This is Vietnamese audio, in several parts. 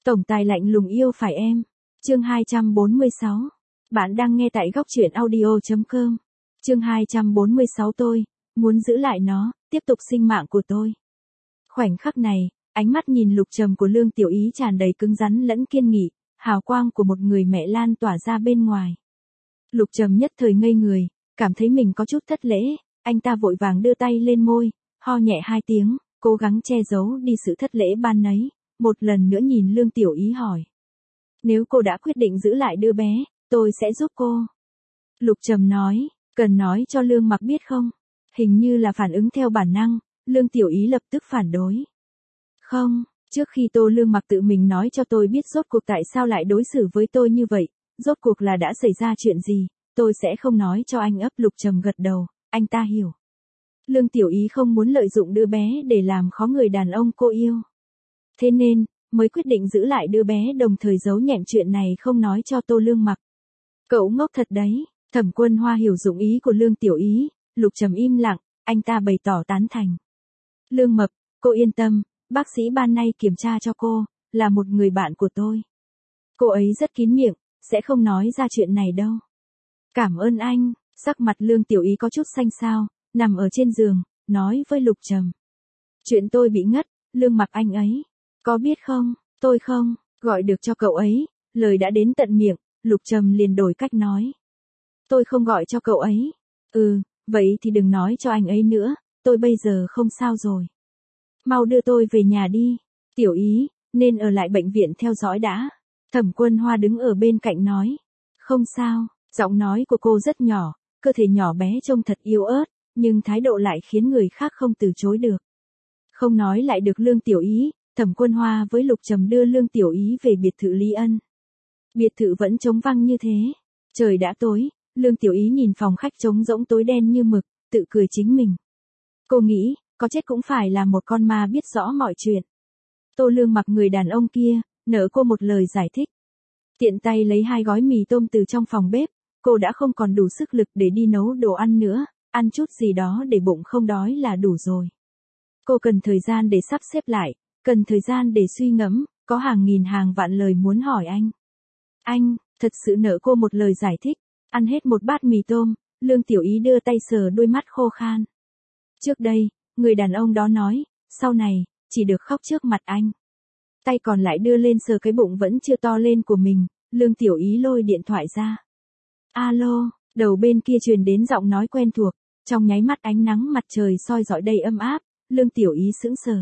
Tổng tài lạnh lùng yêu phải em. Chương 246. Bạn đang nghe tại góc truyện audio.com. Chương 246 tôi muốn giữ lại nó, tiếp tục sinh mạng của tôi. Khoảnh khắc này, ánh mắt nhìn lục trầm của Lương Tiểu Ý tràn đầy cứng rắn lẫn kiên nghị, hào quang của một người mẹ lan tỏa ra bên ngoài. Lục trầm nhất thời ngây người, cảm thấy mình có chút thất lễ, anh ta vội vàng đưa tay lên môi, ho nhẹ 2 tiếng, cố gắng che giấu đi sự thất lễ ban nấy, một lần nữa nhìn Lương Tiểu Ý hỏi. Nếu cô đã quyết định giữ lại đứa bé, tôi sẽ giúp cô. Lục trầm nói, cần nói cho Lương Mặc biết không? Hình như là phản ứng theo bản năng, Lương Tiểu Ý lập tức phản đối. Không, trước khi Lương Mặc tự mình nói cho tôi biết rốt cuộc tại sao lại đối xử với tôi như vậy, rốt cuộc là đã xảy ra chuyện gì, tôi sẽ không nói cho anh ấp. Lục trầm gật đầu, anh ta hiểu. Lương Tiểu Ý không muốn lợi dụng đứa bé để làm khó người đàn ông cô yêu. Thế nên, mới quyết định giữ lại đứa bé đồng thời giấu nhẹm chuyện này không nói cho Lương Mặc. Cậu ngốc thật đấy, Thẩm Quân Hoa hiểu dụng ý của Lương Tiểu Ý, Lục trầm im lặng, anh ta bày tỏ tán thành. Lương Mập, cô yên tâm, bác sĩ ban nay kiểm tra cho cô, là một người bạn của tôi. Cô ấy rất kín miệng, sẽ không nói ra chuyện này đâu. Cảm ơn anh, sắc mặt Lương Tiểu Ý có chút xanh xao, nằm ở trên giường, nói với Lục trầm. Chuyện tôi bị ngất, Lương Mặc anh ấy. Có biết không, tôi không, gọi được cho cậu ấy, lời đã đến tận miệng, Lục trầm liền đổi cách nói. Tôi không gọi cho cậu ấy. Vậy thì đừng nói cho anh ấy nữa, tôi bây giờ không sao rồi. Mau đưa tôi về nhà đi, Tiểu Ý, nên ở lại bệnh viện theo dõi đã. Thẩm Quân Hoa đứng ở bên cạnh nói. Không sao, giọng nói của cô rất nhỏ, cơ thể nhỏ bé trông thật yếu ớt, nhưng thái độ lại khiến người khác không từ chối được. Không nói lại được Lương Tiểu Ý, Thẩm Quân Hoa với Lục trầm đưa Lương Tiểu Ý về biệt thự Lý Ân. Biệt thự vẫn trống vắng như thế. Trời đã tối, Lương Tiểu Ý nhìn phòng khách trống rỗng tối đen như mực, tự cười chính mình. Cô nghĩ, có chết cũng phải là một con ma biết rõ mọi chuyện. Lương Mặc người đàn ông kia, nợ cô một lời giải thích. Tiện tay lấy 2 gói mì tôm từ trong phòng bếp, cô đã không còn đủ sức lực để đi nấu đồ ăn nữa, ăn chút gì đó để bụng không đói là đủ rồi. Cô cần thời gian để sắp xếp lại, cần thời gian để suy ngẫm, có hàng nghìn hàng vạn lời muốn hỏi anh. Anh, thật sự nợ cô một lời giải thích. Ăn hết một bát mì tôm, Lương Tiểu Ý đưa tay sờ đôi mắt khô khan. Trước đây, người đàn ông đó nói, sau này, chỉ được khóc trước mặt anh. Tay còn lại đưa lên sờ cái bụng vẫn chưa to lên của mình, Lương Tiểu Ý lôi điện thoại ra. Alo, đầu bên kia truyền đến giọng nói quen thuộc, trong nháy mắt ánh nắng mặt trời soi rọi đầy ấm áp, Lương Tiểu Ý sững sờ.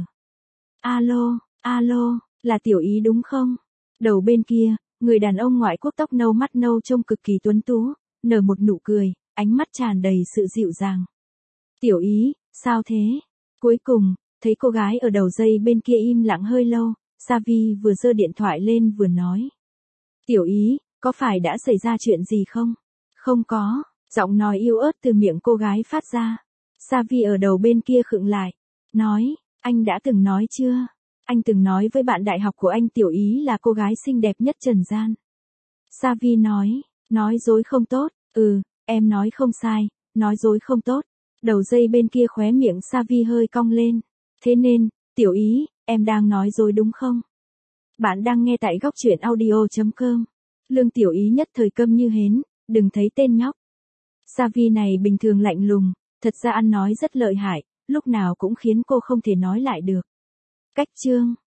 Alo, là Tiểu Ý đúng không? Đầu bên kia, người đàn ông ngoại quốc tóc nâu mắt nâu trông cực kỳ tuấn tú, nở một nụ cười, ánh mắt tràn đầy sự dịu dàng. Tiểu Ý, sao thế? Cuối cùng, thấy cô gái ở đầu dây bên kia im lặng hơi lâu, Savi vừa giơ điện thoại lên vừa nói. Tiểu Ý, có phải đã xảy ra chuyện gì không? Không có, giọng nói yếu ớt từ miệng cô gái phát ra. Savi ở đầu bên kia khựng lại, nói, anh đã từng nói chưa? Anh từng nói với bạn đại học của anh Tiểu Ý là cô gái xinh đẹp nhất trần gian. Savi nói dối không tốt, em nói không sai, nói dối không tốt. Đầu dây bên kia khóe miệng Savi hơi cong lên. Thế nên, Tiểu Ý, em đang nói dối đúng không? Bạn đang nghe tại góc truyện audio.com. Lương Tiểu Ý nhất thời câm như hến, đừng thấy tên nhóc. Savi này bình thường lạnh lùng, thật ra ăn nói rất lợi hại, lúc nào cũng khiến cô không thể nói lại được. Cách chương